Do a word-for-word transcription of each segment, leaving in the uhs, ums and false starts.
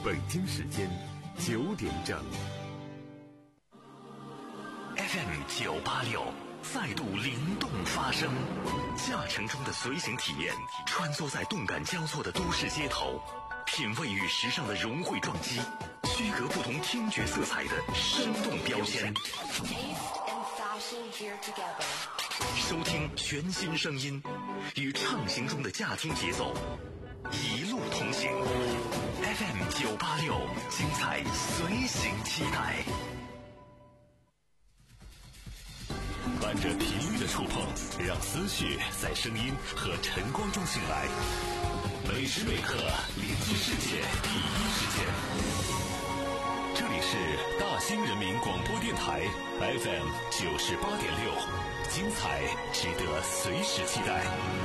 北京时间九点整。 F M 九八六再度灵动发声，驾乘中的随行体验，穿梭在动感交错的都市街头，品味与时尚的融汇撞击，区隔不同听觉色彩的生动标签。收听全新声音，与畅行中的驾听节奏，一路同行。F M 九八六，精彩随行期待。伴着频率的触碰，让思绪在声音和晨光中醒来。每时每刻聆听世界第一时间。这里是大兴人民广播电台 F M 九十八点六，精彩值得随时期待。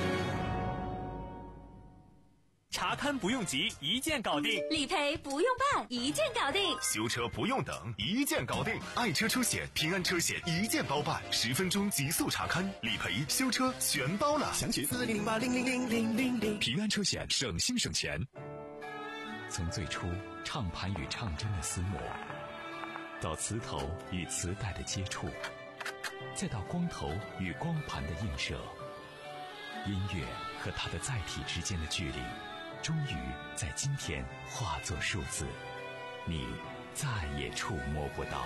查勘不用急，一键搞定； 理赔不用办，一键搞定； 修车不用等，一键搞定。爱车车险、平安车险一键包办，十分钟极速查勘、理赔、修车全包了。 详询四零零八零零零零零零。 平安车险，省心省钱。 从最初唱盘与唱针的厮磨，到磁头与磁带的接触，再到光头与光盘的映射，音乐和它的载体之间的距离，终于在今天化作数字，你再也触摸不到。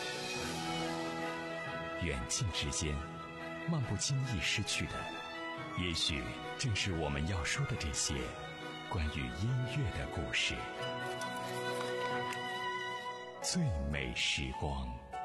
远近之间，漫不经意失去的，也许正是我们要说的这些关于音乐的故事。最美时光。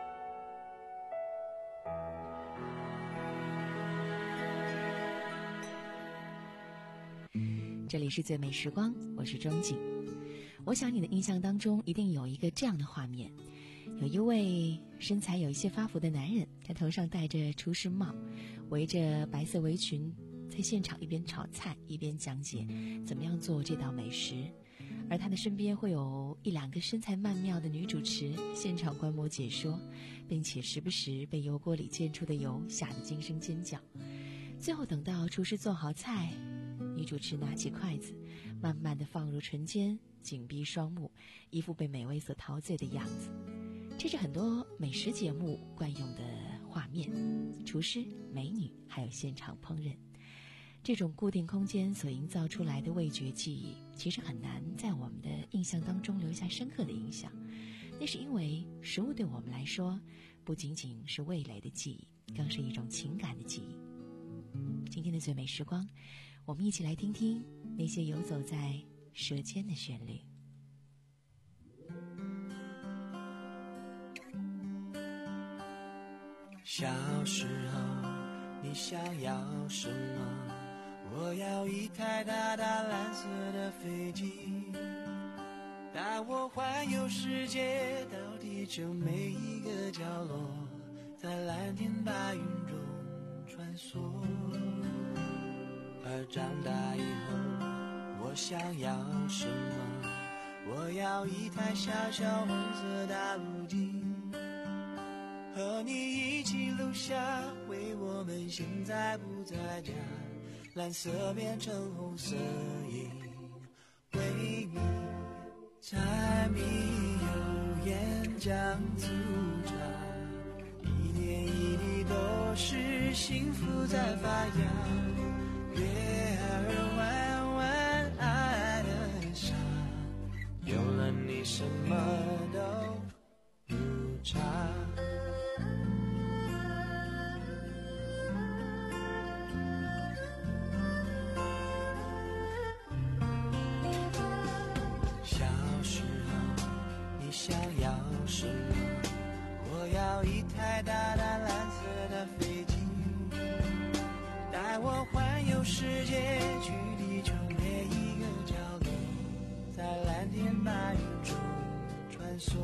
这里是最美时光，我是钟景。我想你的印象当中一定有一个这样的画面，有一位身材有一些发福的男人，他头上戴着厨师帽，围着白色围裙，在现场一边炒菜一边讲解怎么样做这道美食，而他的身边会有一两个身材曼妙的女主持现场观摩解说，并且时不时被油锅里溅出的油吓得惊声尖叫。最后等到厨师做好菜，女主持拿起筷子慢慢地放入唇间，紧闭双目，一副被美味所陶醉的样子。这是很多美食节目惯用的画面，厨师、美女还有现场烹饪。这种固定空间所营造出来的味觉记忆，其实很难在我们的印象当中留下深刻的印象。那是因为食物对我们来说不仅仅是味蕾的记忆，更是一种情感的记忆。今天的最美时光，我们一起来听听那些游走在舌尖的旋律。 小时候你想要什么？我要一台大大蓝色的飞机，带我环游世界，到地球每一个角落，在蓝天白云中穿梭。而长大以后我想要什么？我要一台小小红色大陆机，和你一起录下为我们现在不在家，蓝色变成红色因为你柴米油盐酱醋茶，一点一滴都是幸福在发芽。月儿弯弯爱的傻，有了你什么都不差。小时候你想要什么？我要一台大大蓝色的飞机，带我环游世界，去地球每一个角落，在蓝天白云中穿梭。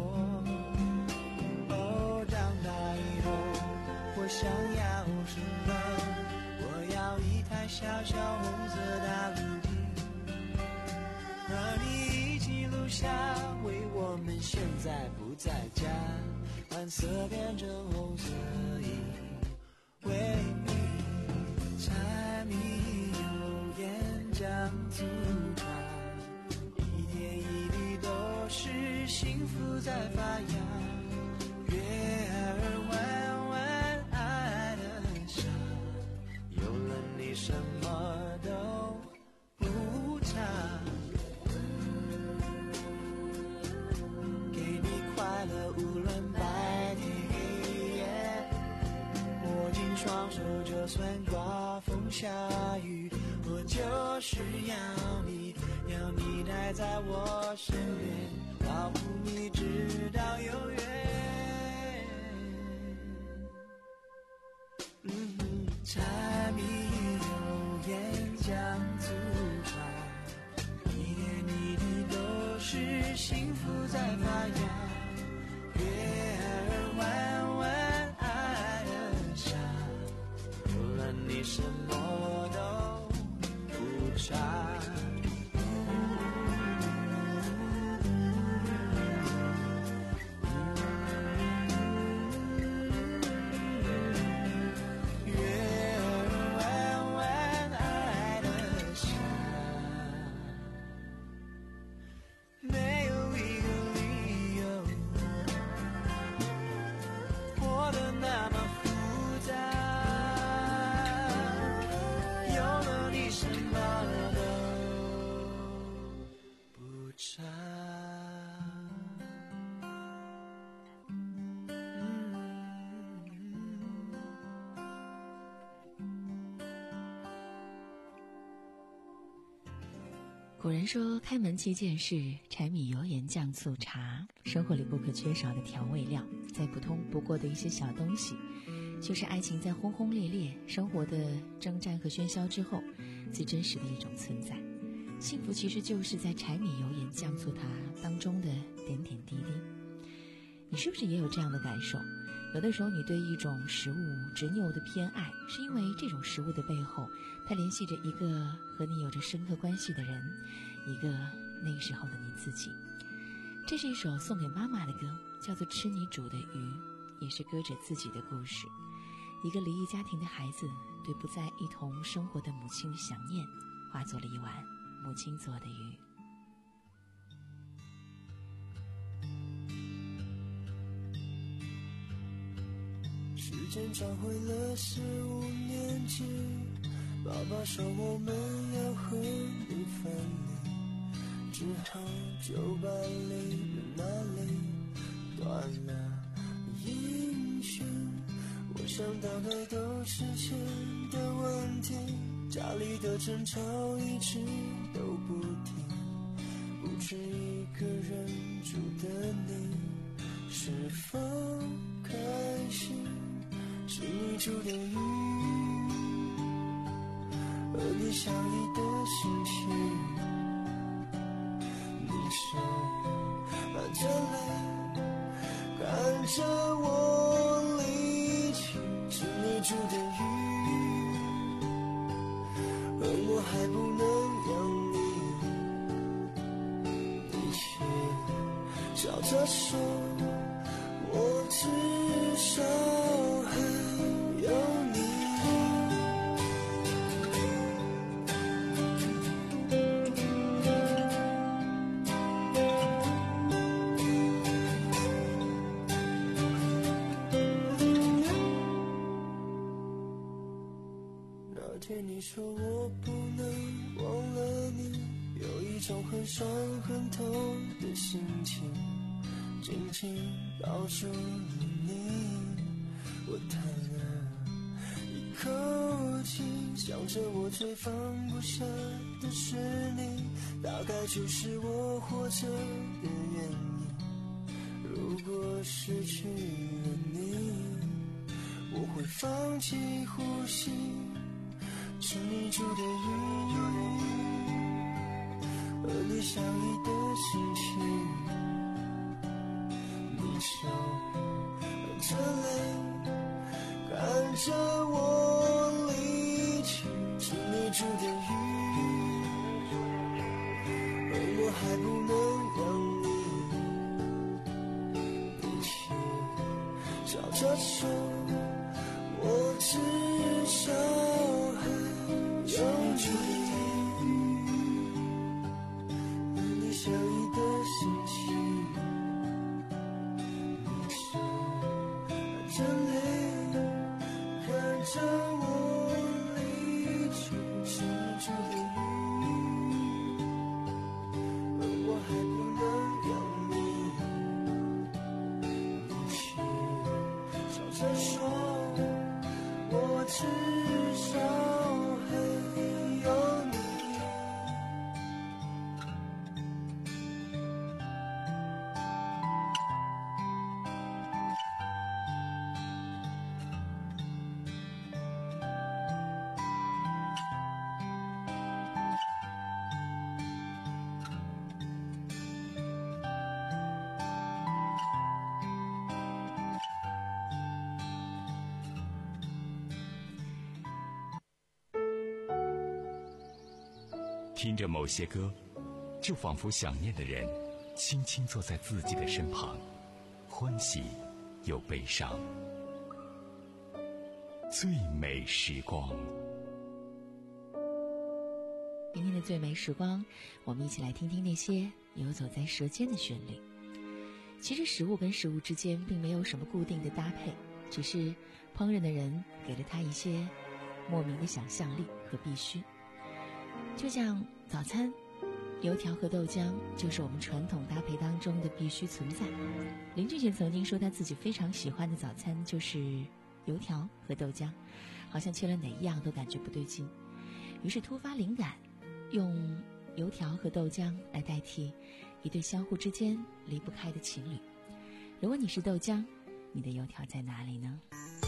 哦，长大以后我想要什么？我要一台小小红色大陆机，和你一起录下为我们现在不在家，蓝色变成红色因为你柴米油盐酱醋茶，一点一滴都是在发芽，月儿弯弯爱得傻，有了你什么都不差，给你快乐无论白天黑夜，握紧双手就算刮风下雨，我就是要你，要你待在我身边，保护你直到永远。嗯，柴米油盐酱醋茶，一点一滴都是幸福在发芽，月儿弯弯爱得傻，有了你什么都不差。 古人说开门七件事，柴米油盐酱醋茶，生活里不可缺少的调味料，再普通不过的一些小东西，就是爱情在轰轰烈烈生活的征战和喧嚣之后最真实的一种存在。幸福其实就是在柴米油盐酱醋茶当中的点点滴滴。你是不是也有这样的感受？有的时候你对一种食物执拗的偏爱，是因为这种食物的背后它联系着一个和你有着深刻关系的人，一个那个时候的你自己。这是一首送给妈妈的歌，叫做《吃你煮的鱼》，也是歌者自己的故事。一个离异家庭的孩子对不再一同生活的母亲的想念，化作了一碗母亲做的鱼。 时间转回了十五年前，爸爸说我们要和你分离，只好就把泪人那里断了音讯。我想大概都是钱的问题，家里的争吵一直都不停，不止一个人住的你是否开心？是你煮的鱼，和你相依的心情，你手含着泪，看着我离去。是你煮的鱼，而我还不能养你，你却笑着说，我至少还有你。那天你说我不能忘了你，有一种很伤很痛的心情，紧紧抱住了你，我叹了一口气，想着我最放不下的是你，大概就是我活着的原因。如果失去了你，我会放弃呼吸。是你煮的鱼，和你相依的心情，你手含着泪，看着我离去。是你煮的鱼，而我还不能养你，你却笑着说，我至少还有你。和你相依的心情， 听着某些歌，就仿佛想念的人轻轻坐在自己的身旁，欢喜又悲伤。最美时光， 今天的最美时光，我们一起来听听那些游走在舌尖的旋律。其实食物跟食物之间并没有什么固定的搭配，只是烹饪的人给了它一些莫名的想象力和必须。就像早餐，油条和豆浆就是我们传统搭配当中的必须存在。林俊杰曾经说他自己非常喜欢的早餐就是油条和豆浆，好像缺了哪一样都感觉不对劲，于是突发灵感，用油条和豆浆来代替一对相互之间离不开的情侣。如果你是豆浆，你的油条在哪里呢？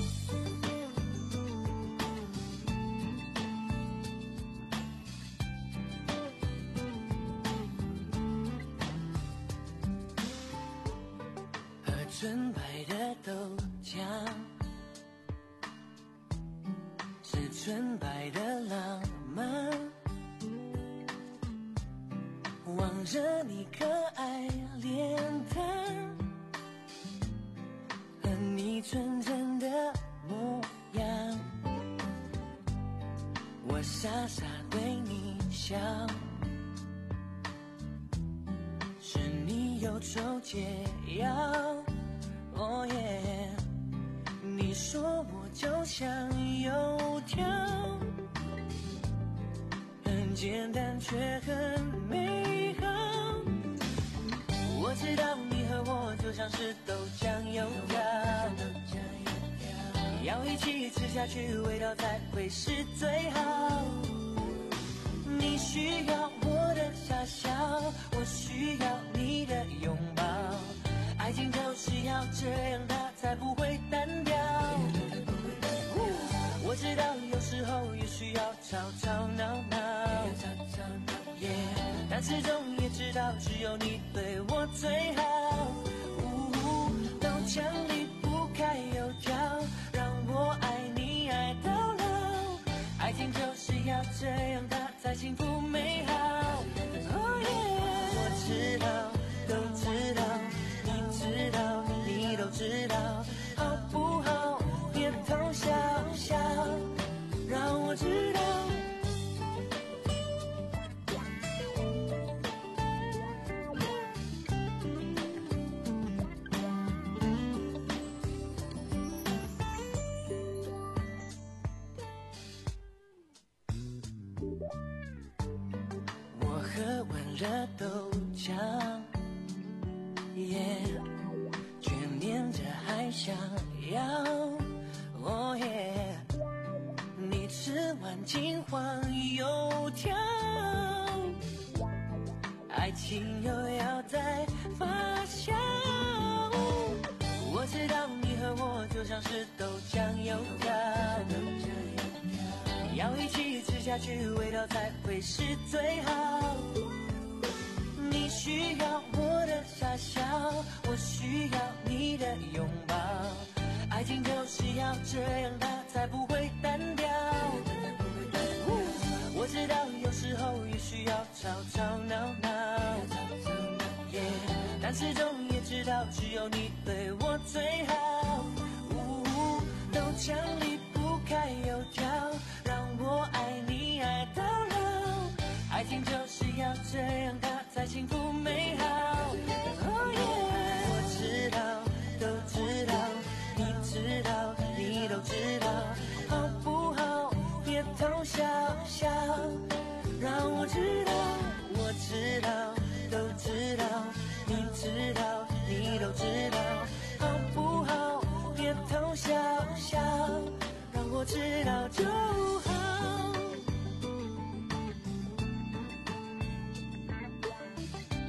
喝纯白的豆浆，是纯白的浪漫，望着你可爱脸蛋和你纯真的模样，我傻傻对你笑，是你忧愁解药。哦耶，你说我就像油条，很简单却很美好。我知道你和我就像是豆浆油条，要一起吃下去，味道才会是最好。你需要我的傻笑，我需要你的拥抱，爱情就是要这样，它才不会单调。我知道有时候也需要吵吵闹闹， yeah, 但始终也知道只有你对我最好。豆浆离不开油条，让我爱你爱到老，爱情就是要这样，它才幸福美好。Oh yeah, 我知道，都知道，你知道，你都知道，好不好？别偷笑笑，让我知道。我喝完热豆浆，耶、yeah, 却念着还想要，哦耶！你吃完金黄油条，爱情又要再发酵。我知道你和我就像是豆浆油条，要一起吃下去，味道才会是最好。你需要我的傻笑，我需要你的拥抱，爱情就是要这样，它才不会单调。我知道有时候也需要吵吵闹闹， yeah, 但始终也知道只有你对我最好。豆浆离不开油条，让我爱你爱到老，爱情就是要这样，它才幸福美好。Oh yeah, 我知道，都知道，你知道，你都知道，好不好？别偷笑笑，让我知道，我知道，都知道，你知道，你都知道，好不好？别偷笑笑，让我知道就好。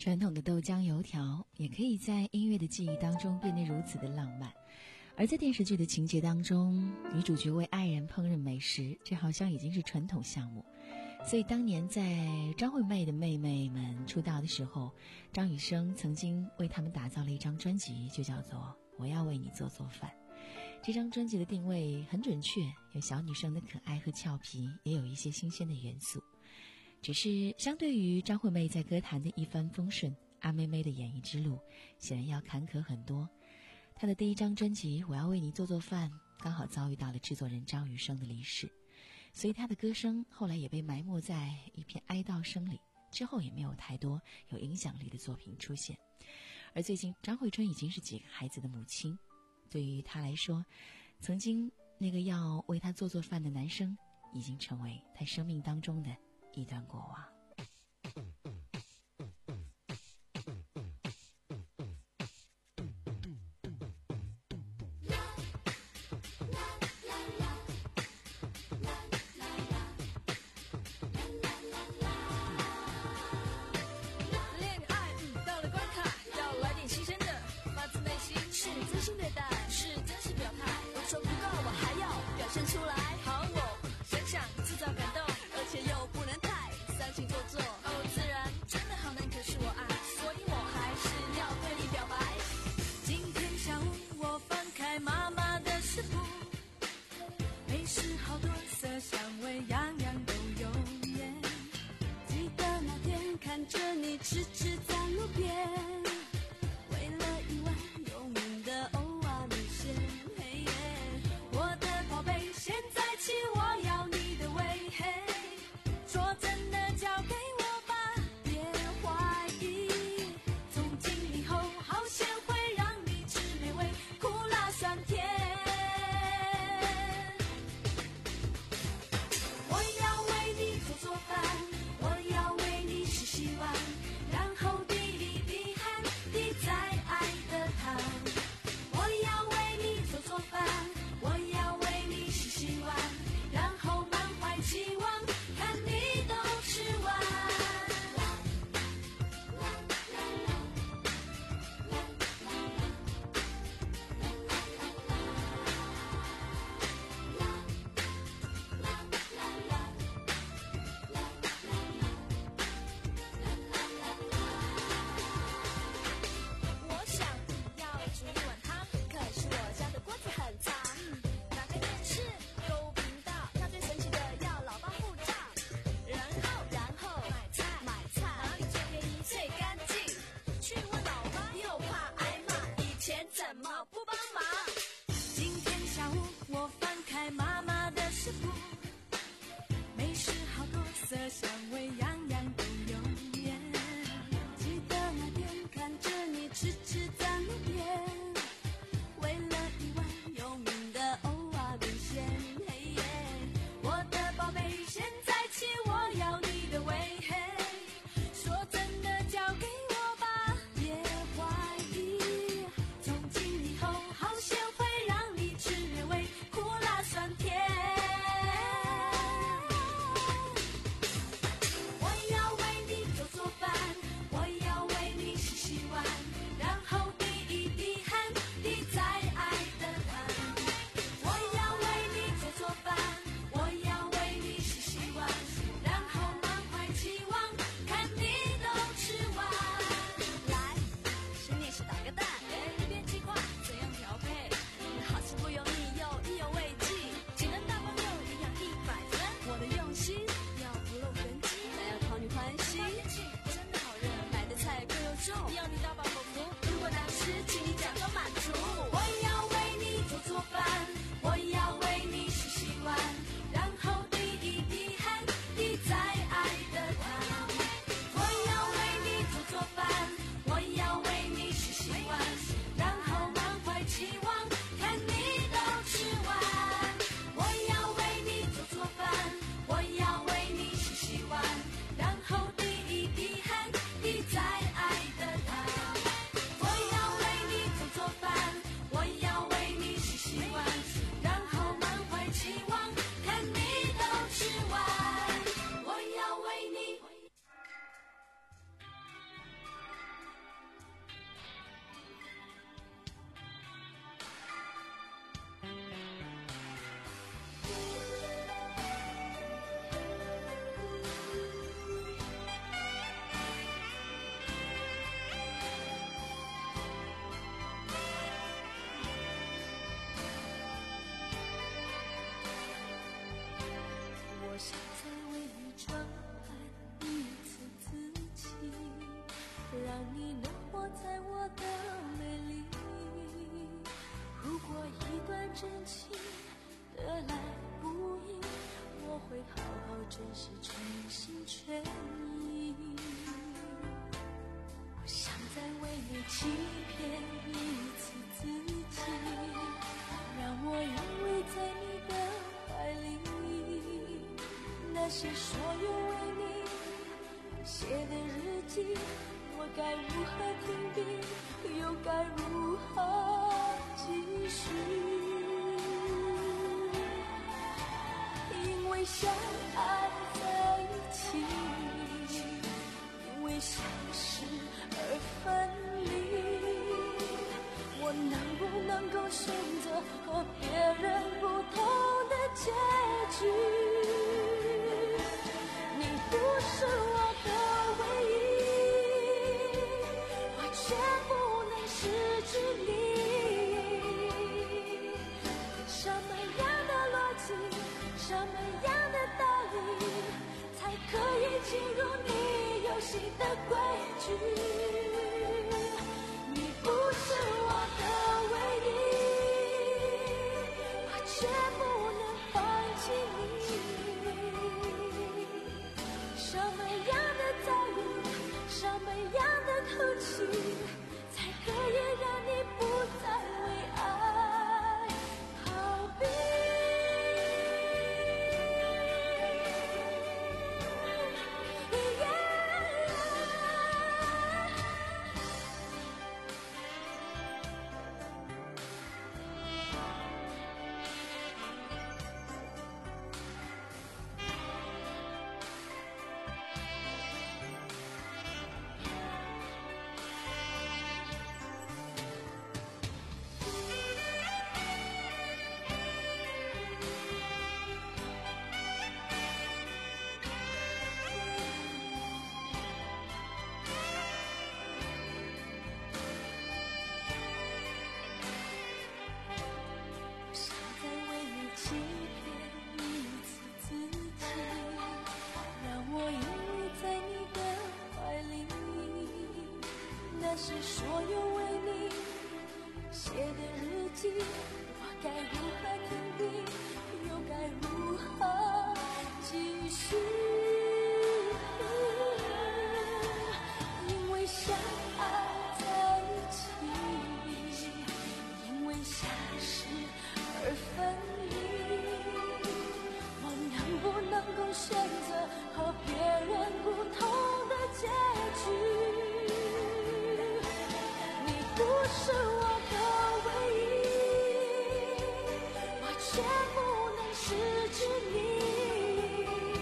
传统的豆浆油条也可以在音乐的记忆当中变得如此的浪漫。而在电视剧的情节当中，女主角为爱人烹饪美食，这好像已经是传统项目。所以当年在张惠妹的妹妹们出道的时候，张雨生曾经为他们打造了一张专辑，就叫做《我要为你做做饭》。这张专辑的定位很准确，有小女生的可爱和俏皮，也有一些新鲜的元素。只是相对于张惠妹在歌坛的一帆风顺，阿妹妹的演艺之路显然要坎坷很多。她的第一张专辑《我要为你做做饭》刚好遭遇到了制作人张雨生的离世，所以她的歌声后来也被埋没在一片哀悼声里，之后也没有太多有影响力的作品出现。而最近张惠春已经是几个孩子的母亲，对于她来说，曾经那个要为她做做饭的男生已经成为她生命当中的一段过往。 欺骗一次自己，让我依偎在你的怀里，那些所有为你写的日记，我该如何停笔，又该如何继续？因为相爱在一起，因为相识而分离，我能不能够选择和别人不同的结局？你不是我的唯一，我却不能失去你。什么样的逻辑，什么样的道理，才可以进入你游戏的规矩？你不是我的唯一，我却不能放弃你。什么样的遭遇，什么样的哭泣，才可以让你不再为爱逃避？是所有为你写的日记，我该如何停笔，又该如何继续？因为相爱在一起，因为相识而分离，我能不能够选择和别人不同的结局？不是我的唯一，我却不能失去你。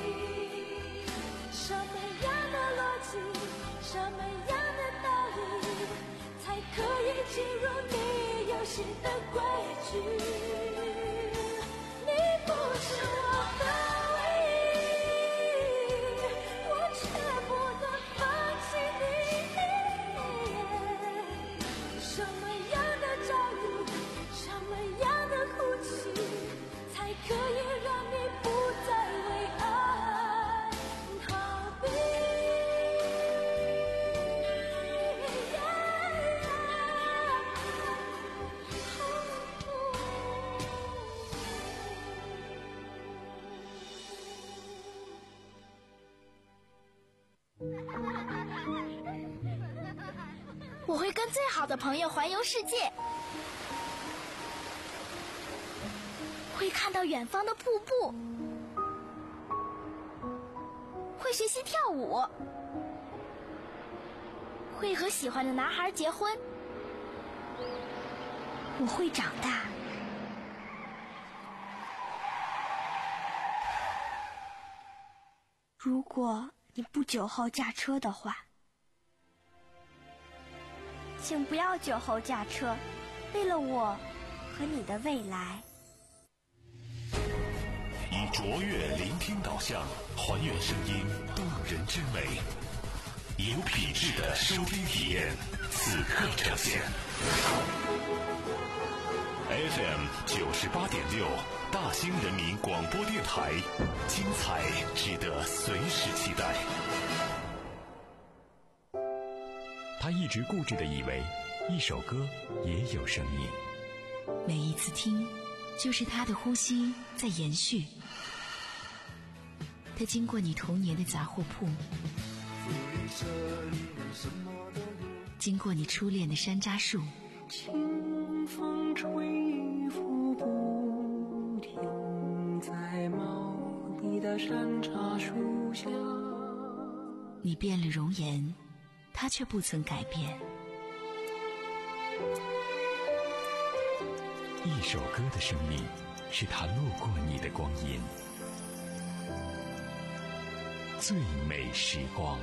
什么样的逻辑，什么样的道理，才可以进入你游戏的规矩？你不是我的唯一，我却不能放弃你。什么样的遭遇，什么样的哭泣，才可以让你不再为爱逃避？ 我会跟最好的朋友环游世界，会看到远方的瀑布，会学习跳舞，会和喜欢的男孩结婚。我会长大。如果你不酒后驾车的话，请不要酒后驾车，为了我和你的未来。 以卓越聆听导向，还原声音动人之美，有品质的收听体验，此刻呈现。F M 九十八点六，大兴人民广播电台，精彩值得随时期待。他一直固执地以为，一首歌也有生命。 每一次听，就是他的呼吸在延续。他经过你童年的杂货铺， 经过你初恋的山楂树， 清风吹拂不停，在茂密的山楂树下。 你变了容颜，他却不曾改变。 一首歌的生命，是它路过你的光阴。最美时光。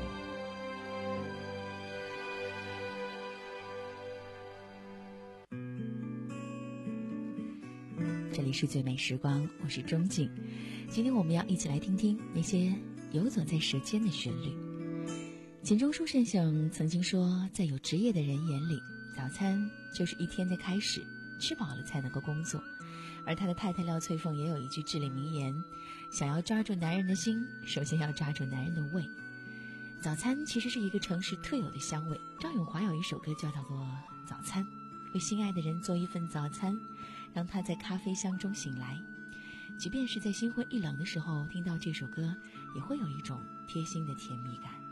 这里是最美时光，我是钟静。今天我们要一起来听听那些游走在舌尖的旋律。钱钟书先生曾经说，在有职业的人眼里，早餐就是一天的开始，吃饱了才能够工作。而他的太太廖翠凤也有一句至理名言，想要抓住男人的心，首先要抓住男人的胃。早餐其实是一个城市特有的香味。张永华有一首歌叫做《早餐》，为心爱的人做一份早餐，让他在咖啡香中醒来。即便是在心灰意冷的时候，听到这首歌，也会有一种贴心的甜蜜感。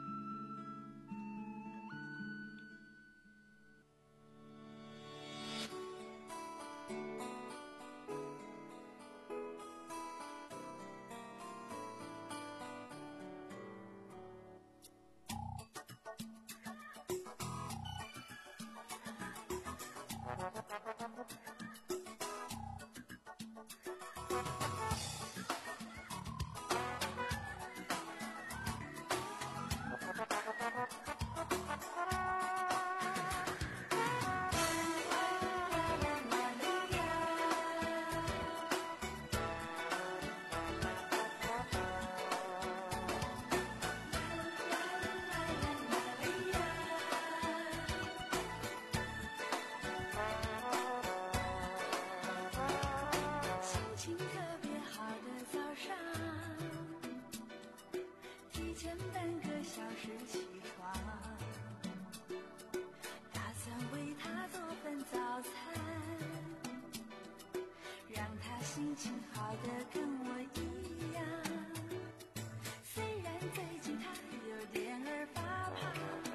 心情好的跟我一样，虽然最近他有点儿发胖，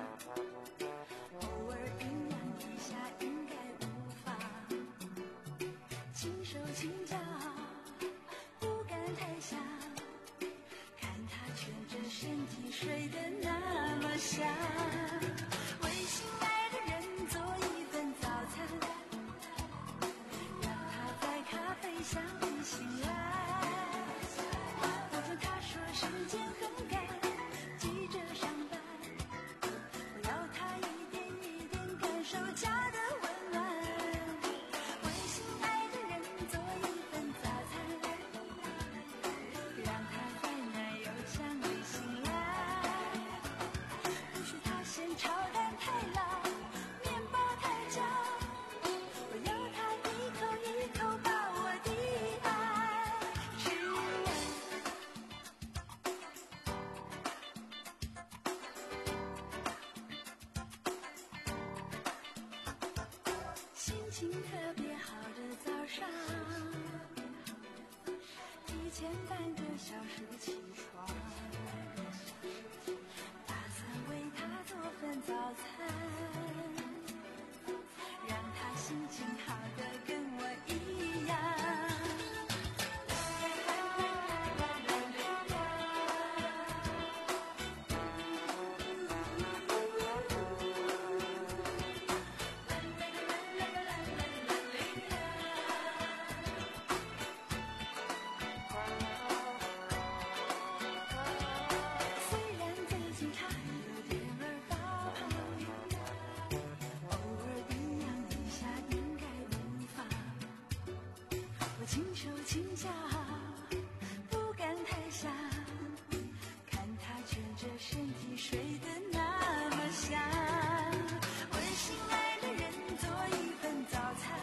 偶尔营养一下应该无妨，轻手轻脚不敢太想，看他蜷着身体睡得那么香，为心爱的人做一份早餐，让他在咖啡香里醒来，不准他说时间很赶，急着上班，我要他一点一点感受家的温暖，为心爱的人做一份早餐，让他在奶油香里醒来，不许他嫌炒蛋太老，面包太焦，我要他一口一口把我的爱吃完。心情特别好的早上，提前半个小时起床，打算为他做份早餐，让他心情好的跟我一样。虽然最近他有点儿发胖，偶尔营养一下应该无妨，我轻手轻脚不敢太想，看他蜷着身体睡得那么香，为心爱的人做一份早餐，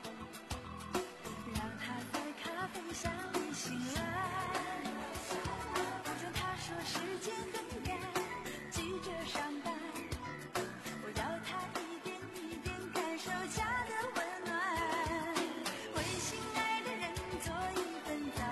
让他在咖啡香里醒来，不准他说时间很赶，急着上班，我要他一点一点感受家的温暖，为心爱的人做一份早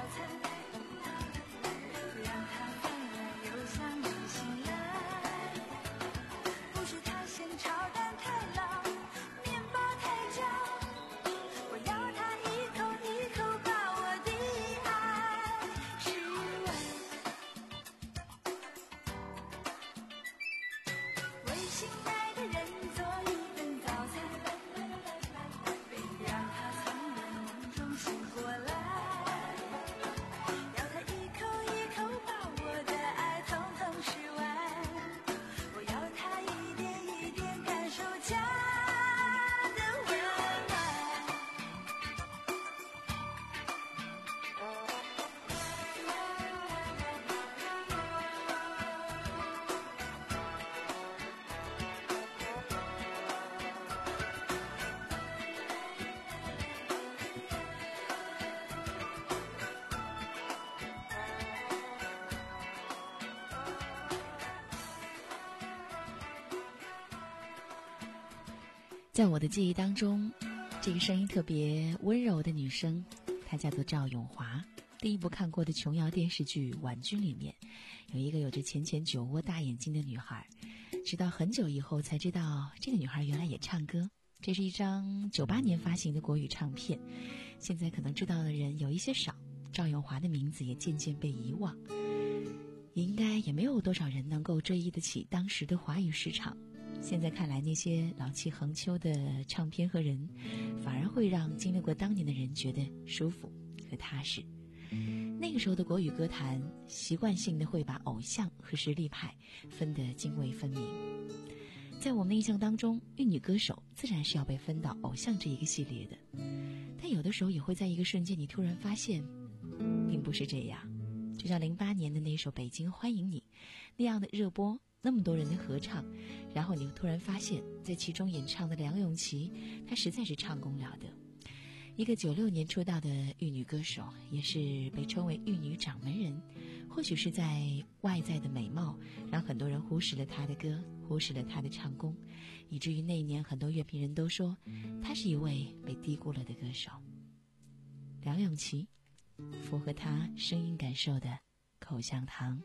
在我的记忆当中，这个声音特别温柔的女生，她叫做赵咏华。第一部看过的琼瑶电视剧《婉君》里面，有一个有着浅浅酒窝大眼睛的女孩，直到很久以后才知道，这个女孩原来也唱歌。这是一张九八年发行的国语唱片，现在可能知道的人有一些少，赵咏华的名字也渐渐被遗忘，应该也没有多少人能够追忆得起当时的华语市场。现在看来，那些老气横秋的唱片和人，反而会让经历过当年的人觉得舒服和踏实。那个时候的国语歌坛，习惯性的会把偶像和实力派分得泾渭分明。在我们的印象当中，玉女歌手自然是要被分到偶像这一个系列的，但有的时候也会在一个瞬间，你突然发现，并不是这样。就像零八年的那首《北京欢迎你》那样的热播，那么多人的合唱，然后你突然发现，在其中演唱的梁咏琪，她实在是唱功了得。一个九六年出道的玉女歌手，也是被称为玉女掌门人。或许是在外在的美貌，让很多人忽视了她的歌，忽视了她的唱功，以至于那一年很多乐评人都说，她是一位被低估了的歌手。梁咏琪，符合她声音感受的口香糖。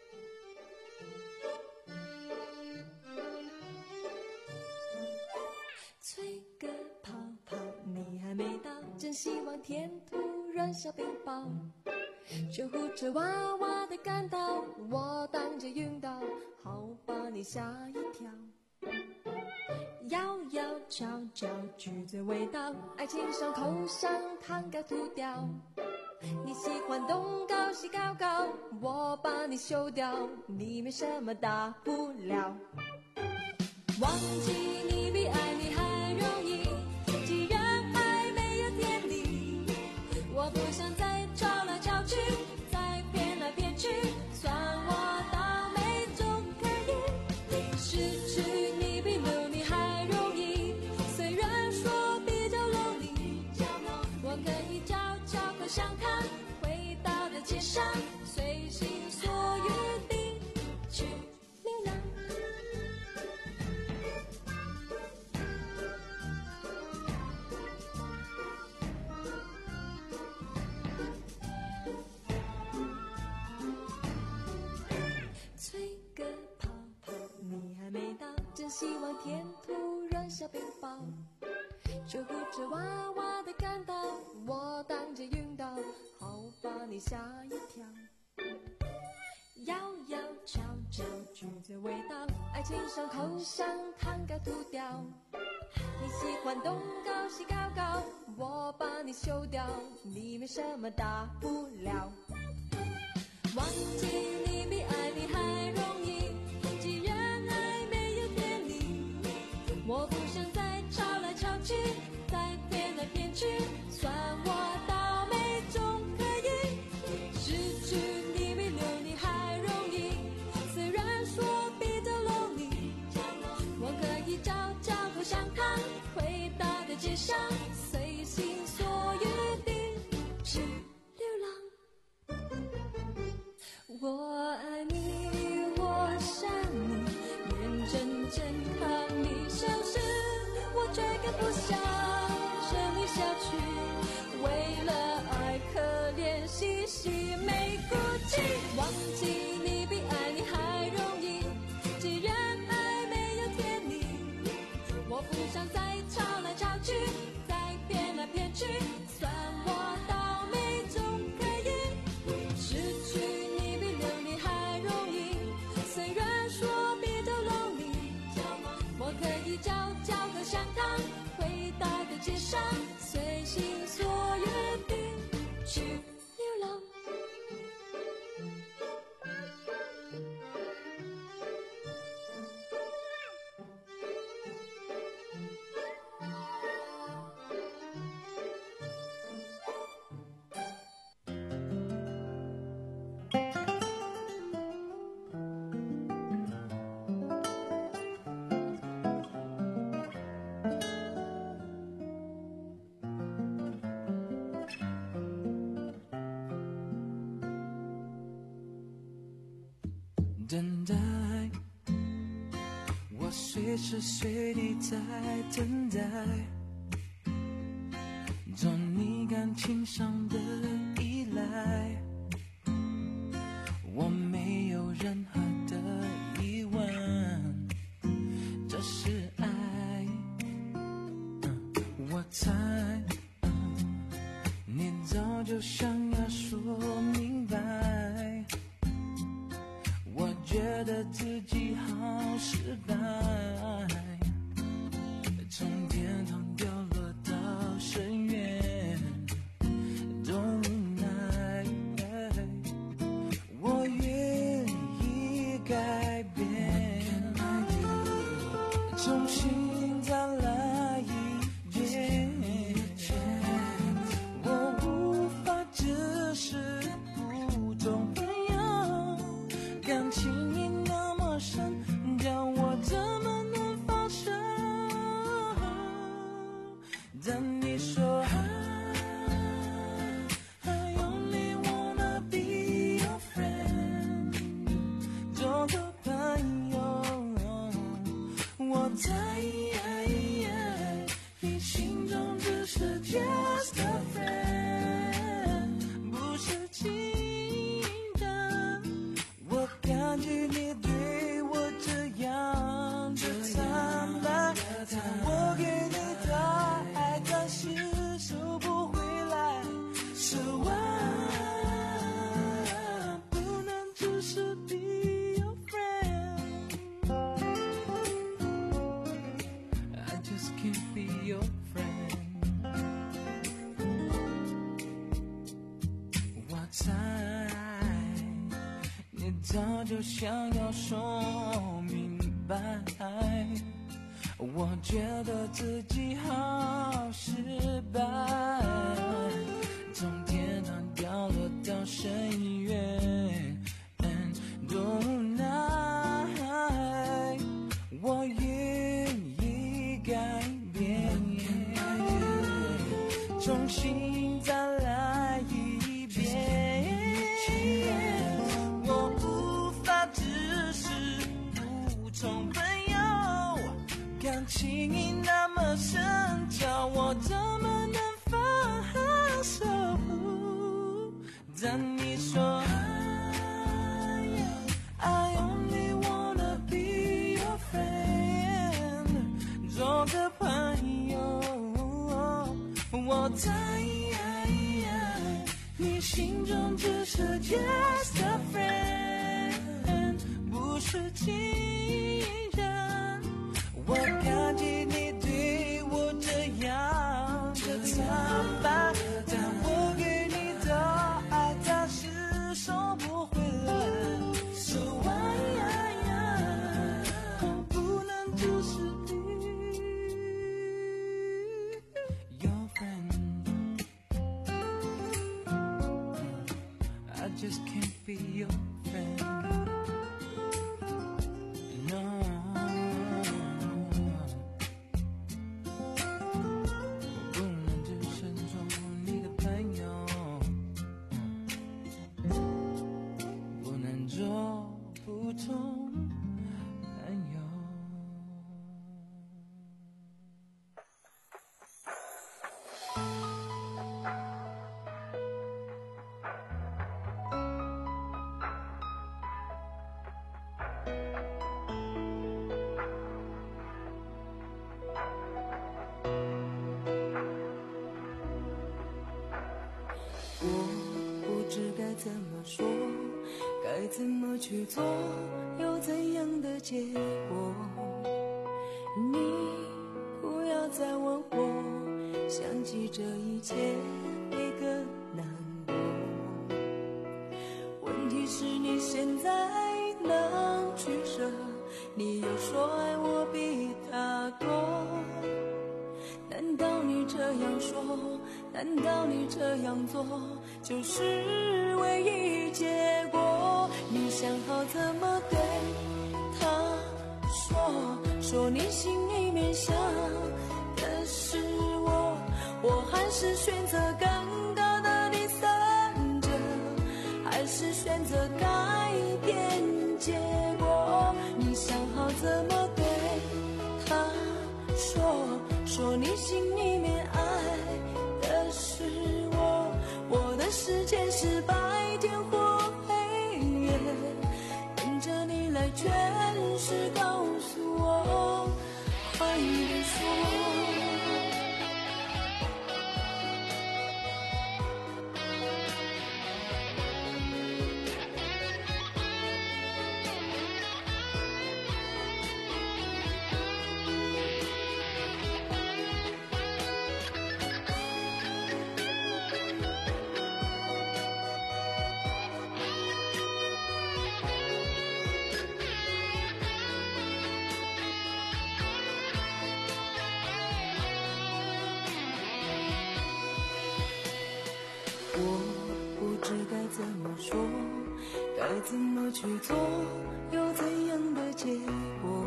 吹个泡泡，你还没到，真希望天突然下冰雹。救护车哇哇的赶到，我当着晕倒，好把你吓一跳。摇摇悄悄，橘子味道，爱情伤口上糖该涂掉。你喜欢东高西高高，我把你修掉，你没什么大不了。忘记你比爱你还容易，既然爱没有天理，我不想再吵来吵去，再骗来骗去，算我倒霉总可以。失去你比留你还容易，虽然说比较 lonely， 我可以悄悄口香糖，回到的街上，随心所欲地去流浪。吹个泡泡，你还没到，真希望天突然下冰雹。救护车哇哇的赶到，我当着晕倒，好把你吓一跳。摇摇悄悄，橘子味道，爱情伤口上糖该涂掉。你喜欢东高西高高，我把你修掉，你没什么大不了。忘记你比爱你还容易，既然爱没有天理，我不想再吵来吵去，再骗来骗去，算我倒霉总可以。失去你比留你还容易，虽然说比较 lonely， 我可以悄悄口香糖，回到的街上，随心所欲地去流浪。我爱你，我想你，眼睁睁看你消失，我却更不想生你下去，为了爱可怜兮兮没骨气。忘记你比爱你还容易，既然爱没有天理，我不想再吵来吵去，再骗来骗去，算我倒霉总可以。失去你比留你还容易，虽然说比较 lonely， 我可以悄悄口香糖，回到的街上，随心所欲地去流浪。 等待，我虽随时随地在等待，做你感情上的依赖。我没有任何的疑问，这是爱。嗯、我猜、嗯、你早就想要说明白。我觉得自己好失败，从天堂掉落到深渊，多无奈。我愿意改变，重新再来一遍。我无法只是普通朋友，感情已那么深，叫我怎么能放手？但你说 I only wanna be your friend， 做个朋友。我在你心中只是 just a friend， 不是情人。我感激你对我这样的坦白，但我给你的爱暂时收不回来。So I 不能只是 be your friend， I just can't be your friend。 我猜你早就想要说明白，我觉得自己好失败，从天堂掉落到深渊，多无奈。我愿意改变，重新再来一遍。我无法只是普通朋友，感情已那么深，叫我怎么能放手？但你说 I only wanna be your friend， 做个朋友。我在你心中只是 just a friend， 不是情人。我感激你对我这样的坦白，但我给你的爱暂时收不回来。So I 不能只是 be your friend， I just can't be your friend。No， 我不能只是做你的朋友，不能做普通朋友。 我不知该怎么说，该怎么去做，有怎样的结果？你不要再问我，想起这一切会更难过。问题是你现在能取舍，你又说爱我比他多。难道你这样说，难道你这样做就是唯一结果？你想好怎么对他说，说你心里面想的是我，我还是选择尴尬的第三者，还是选择改变结果？你想好怎么对你心里面爱的是我，我的世界是白天或黑夜，等着你来诠释，告诉我，快点说。怎么说，该怎么去做，有怎样的结果？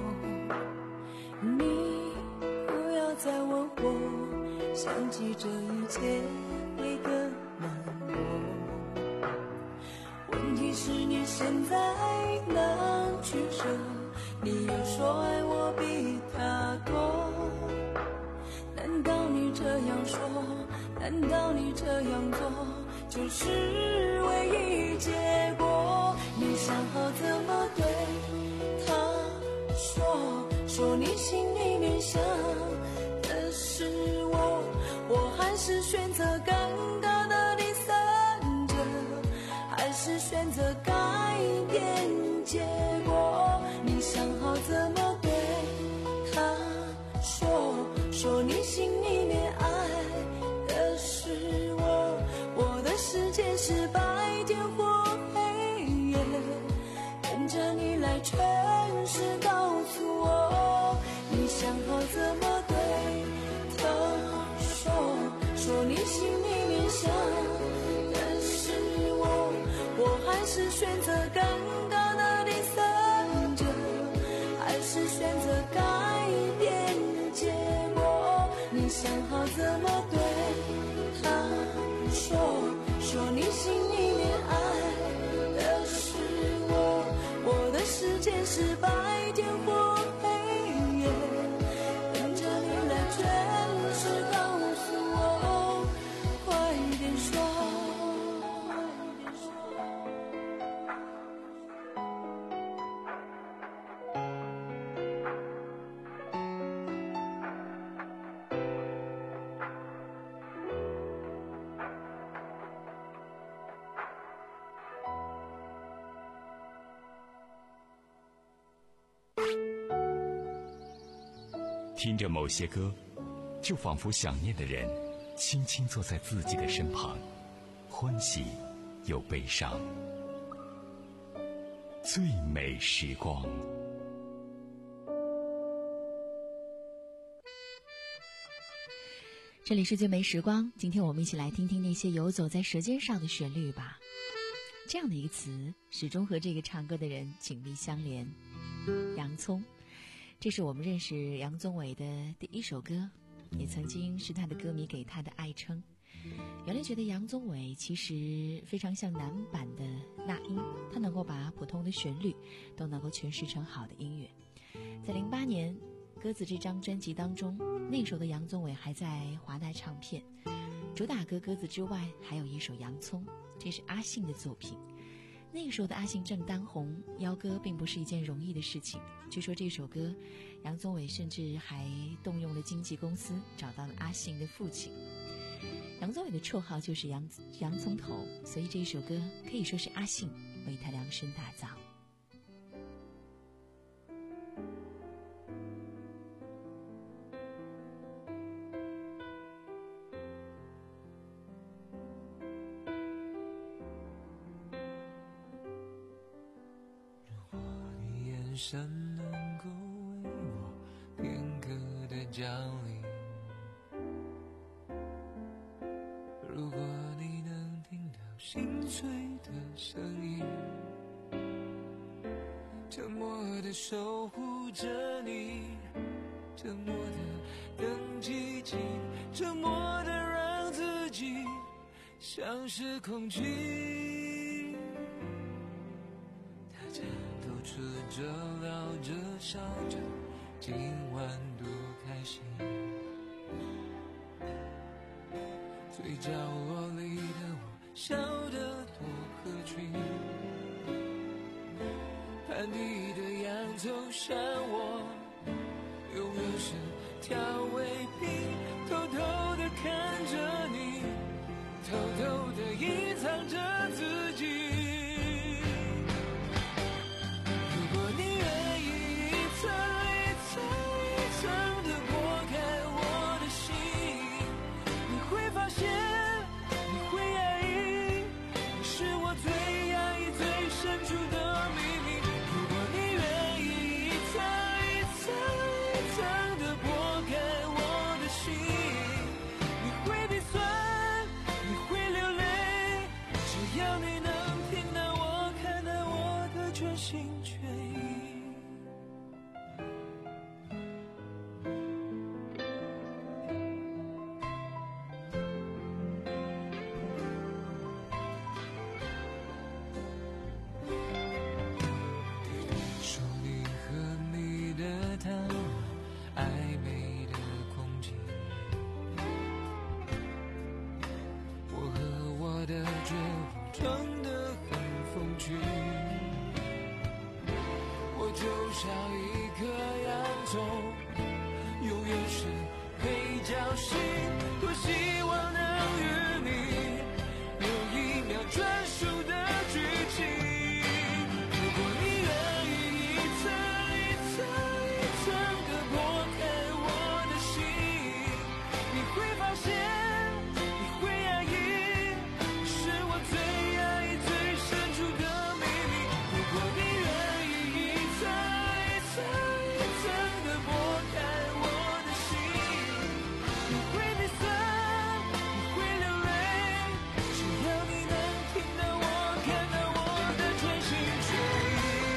你不要再问我，想起这一切会更难过。问题是你现在能取舍，你又说爱我比他多，难道你这样说，难道你这样做就是唯一结果？你想好怎么对他说，说你心里面想的是我，我还是选择尴尬的第三者，还是选择改变结果？你想好怎么对他说，说你心里面爱的是我，我的世界是白天或黑夜，等着你来诠释，告诉我，你想好怎么对他说，说你心里面想的是我，我还是选择尴尬的第三者，还是选择改变结果？你想好怎么对他说，说你心里面爱的是我，我的世界是白天或黑夜，等着你来诠释，告诉我，快点说，快点说。 听着某些歌，就仿佛想念的人轻轻坐在自己的身旁，欢喜又悲伤。最美时光。 这里是最美时光，今天我们一起来听听那些游走在舌尖上的旋律吧。这样的一个词，始终和这个唱歌的人紧密相连。洋葱，这是我们认识杨宗纬的第一首歌，也曾经是他的歌迷给他的爱称。有人觉得杨宗纬其实非常像男版的那英，他能够把普通的旋律都能够诠释成好的音乐。在零八年鸽子这张专辑当中，那时候的杨宗纬还在华纳唱片，主打歌鸽子之外还有一首洋葱，这是阿信的作品。那个时候的阿信正当红，邀歌并不是一件容易的事情。据说这首歌杨宗纬甚至还动用了经纪公司，找到了阿信的父亲。杨宗纬的绰号就是洋洋葱头，所以这首歌可以说是阿信为他量身打造。 眼神能够为我片刻的降临，如果你能听到心碎的声音，沉默的守护着你，沉默的等奇迹，沉默的让自己像是空气，大家都吃着聊着笑着，今晚多开心。 最角落里的我笑得多合群，盘底的洋葱像我永远是调味品，偷偷地看着你，偷偷地隐藏着自己。如果你愿意一层一层一层地剥开我的心，你会发现你会压抑，你是我最压抑最深处的秘密。如果你愿意一层一层一层地剥开我的心，你会鼻酸，你会流泪，只要你能听到我，看到我的全心全意。说你和你的他暧昧的空气，我和我的绝望装得很风趣，我就像一颗洋葱，永远是配角戏，多希望能与你有一秒专属的剧情。如果你愿意一层一层一层地剥开我的心，你会发现你会压抑，是我最压抑最深处的秘密。如果你愿意一层一层一层地剥开我的心，你会鼻酸，你会流泪，只要你能听到我，看到我的全心全意。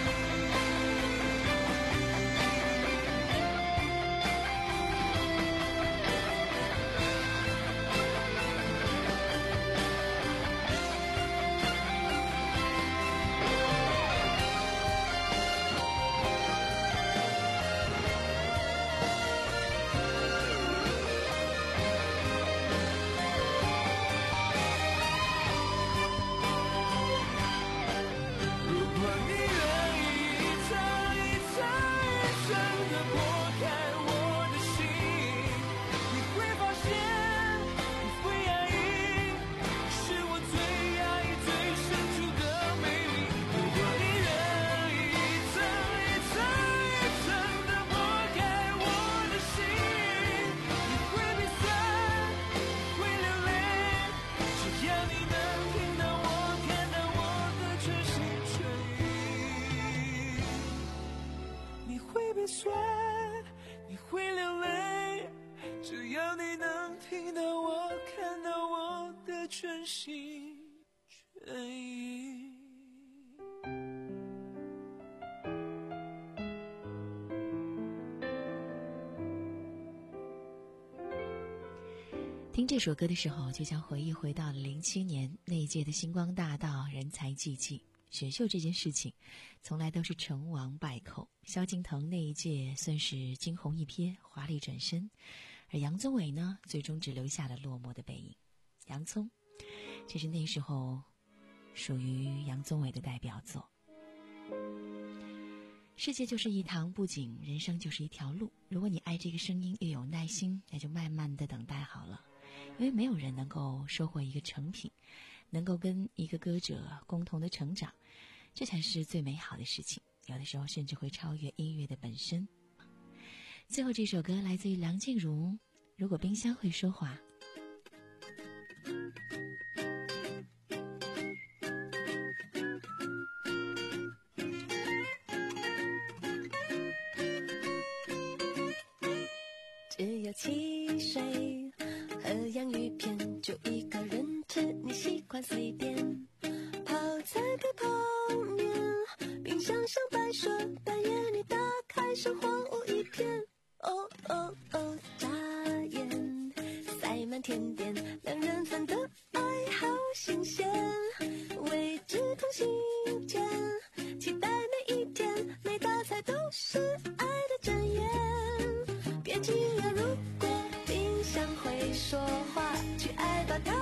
如果你愿意一层一层一层地剥开我的心，你会发现你会压抑，是我最压抑最深处的秘密。如果你愿意一层一层一层地剥开我的心，你会鼻酸，你会流泪，只要你能听到我，看到我的全心全意。你会鼻酸，你会流泪，只要你能听到我，看到我的全心全意。 听这首歌的时候，就像回忆回到了零七年那一届的星光大道，人才济济。选秀这件事情，从来都是成王败寇。萧敬腾那一届算是惊鸿一瞥，华丽转身，而杨宗纬呢，最终只留下了落寞的背影。洋葱，这是那时候属于杨宗纬的代表作。世界就是一堂布景，人生就是一条路。如果你爱这个声音又有耐心，那就慢慢的等待好了。因为没有人能够收获一个成品，能够跟一个歌者共同的成长，这才是最美好的事情。有的时候甚至会超越音乐的本身。最后这首歌来自于梁静茹，《如果冰箱会说话》。 只有汽水和洋芋片，就一个人吃，你习惯随便。泡菜配泡面，冰箱像白色半夜，你打开生荒芜一片。哦哦哦，眨眼塞满甜点，两人份的爱好新鲜，未知同心间，期待每一天，每道菜都是爱的箴言。别惊讶，如果冰箱会说话，去爱吧它。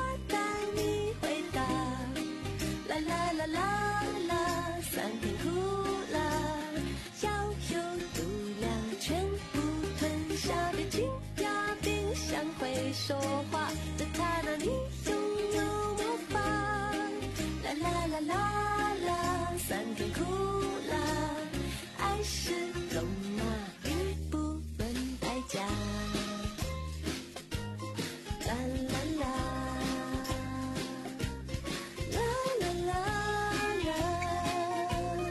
话，这刹那你拥有魔法。啦啦啦啦啦，酸甜苦辣，爱是戎马，并不论代价。啦啦啦，啦啦啦啦。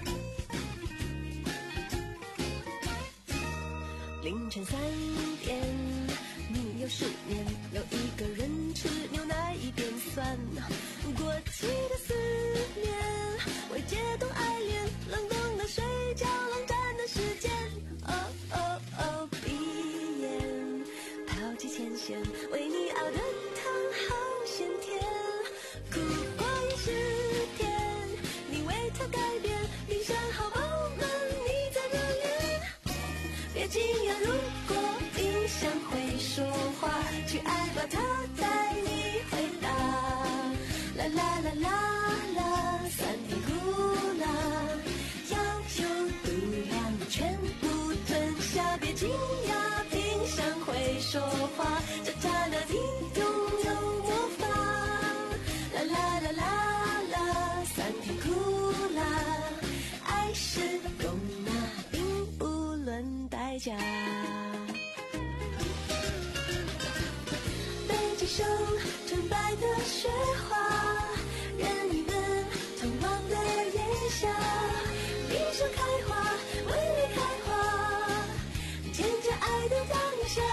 凌晨三点，你有失眠，有一个人吃牛奶一边酸，过期的思念，未解冻爱恋，冷冻的睡觉，冷战的时间。哦哦哦，闭眼，抛弃前嫌，为你熬的汤好鲜甜，苦过也是甜，你为他改变，冰箱好饱满，你在热恋。别惊讶，如果冰箱会说话，去爱吧，它带你回答。啦啦啦啦啦，酸甜苦辣，要有度量，全部吞下。别惊讶，冰箱会说话，这刹那你拥有魔法。啦啦啦啦啦，酸甜苦辣，爱是戎马，并不论代价。北极熊纯白的雪花，任你们通往的炎夏，冰雪开花，为你开花，牵着爱的当下。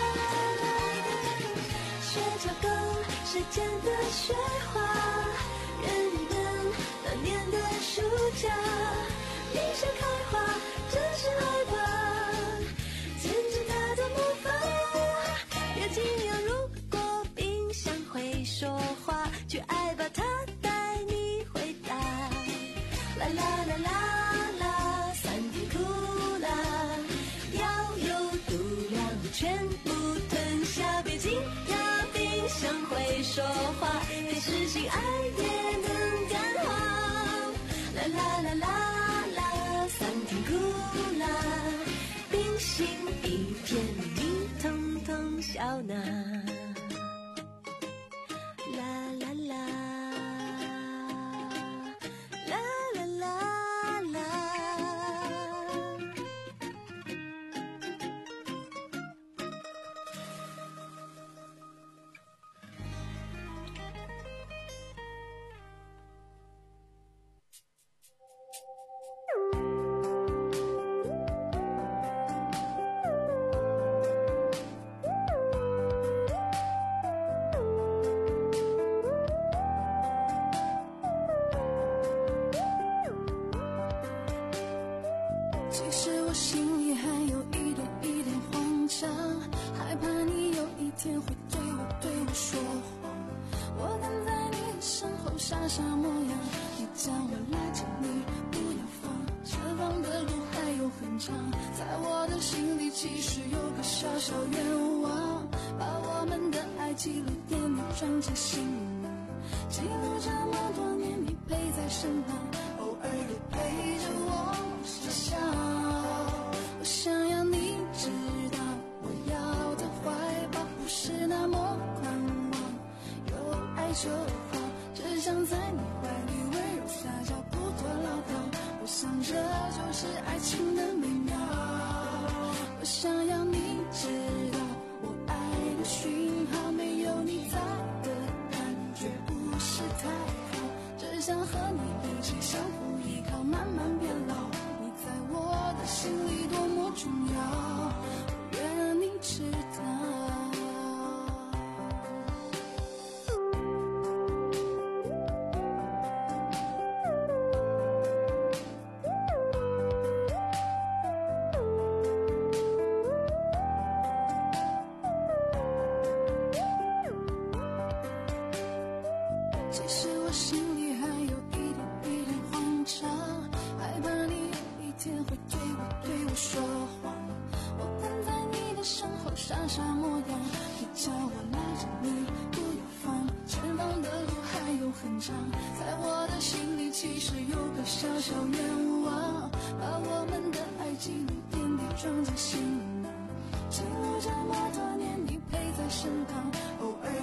雪橇狗时间的雪花，任你们当年的暑假，冰雪开花，这是爱吧，牵着它的魔法。别惊讶，如果冰箱会说话，去爱吧，它带你回答。啦啦啦啦啦，酸甜苦辣，要有度量，全部吞下。别惊讶，冰箱会说话，别失信爱也能感化。啦啦啦啦啦，酸甜苦辣，冰心一片，你统统笑纳。啦啦啦，啦啦啦啦。 其实我心里还有一点一点慌张，害怕你有一天会对我对我说谎。我跟在你的身后傻傻模样，你叫我拉着你不要放，前方的路还有很长。在我的心里其实有个小小愿望，把我们的爱记录点点装进行囊，记录这么多年你陪在身旁，偶尔也陪着我傻笑。我想要你知道，我要的怀抱不是那么狂妄，有爱就好，只想在你怀里温柔撒娇，不多唠叨。我想这就是爱情的美妙。我想要你知道，我爱的讯号，没有你在的感觉不是太好，只想和你一起相互依靠，慢慢变老。你在我的心里多么重要，我愿你知道。其实我心里还有一点一点慌张，害怕你有一天会对我对我说谎。我跟在你的身后傻傻模样，你叫我拉着你不要放，前方的路还有很长。在我的心里其实有个小小愿望，把我们的爱记录点滴装进行囊，记录这么多年你陪在身旁，偶尔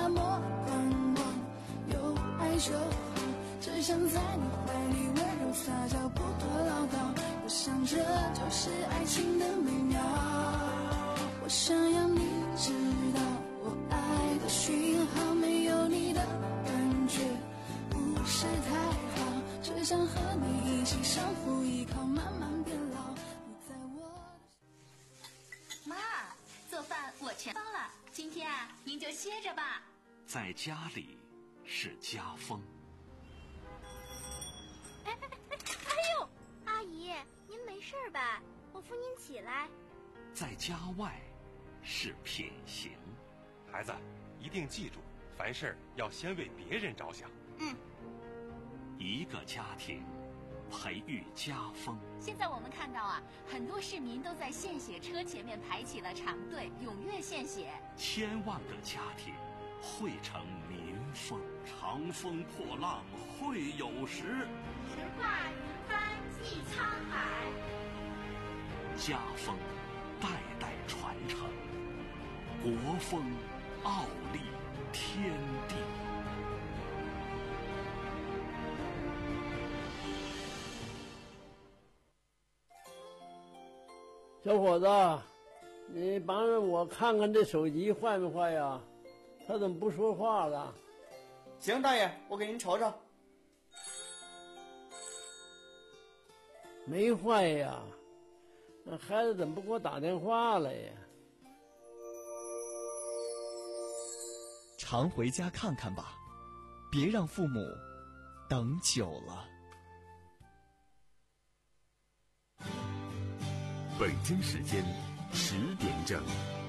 那么观望，有爱就好，只想在你怀里温柔撒娇，不多唠叨。我想这就是爱情的美妙，我想让你知道，我爱的讯号没有你的感觉不是太好，只想和你一起相互依靠，慢慢变老。你在我妈，做饭我全帮了，今天啊，您就歇着吧。 在家里是家风。 哎哎哎哎呦，阿姨，您没事吧？我扶您起来。 在家外是品行。 孩子，一定记住，凡事要先为别人着想。 嗯。 一个家庭培育家风。 现在我们看到啊，很多市民都在献血车前面排起了长队，踊跃献血。 千万个家庭汇成民风。长风破浪会有时， 直挂云帆济沧海。 家风代代传承，国风傲立天地。 小伙子，你帮着我看看这手机坏没坏呀？他怎么不说话了？ 行，大爷，我给您瞅瞅。 没坏呀，那孩子怎么不给我打电话了呀？ 常回家看看吧，别让父母等久了。 北京时间十点整。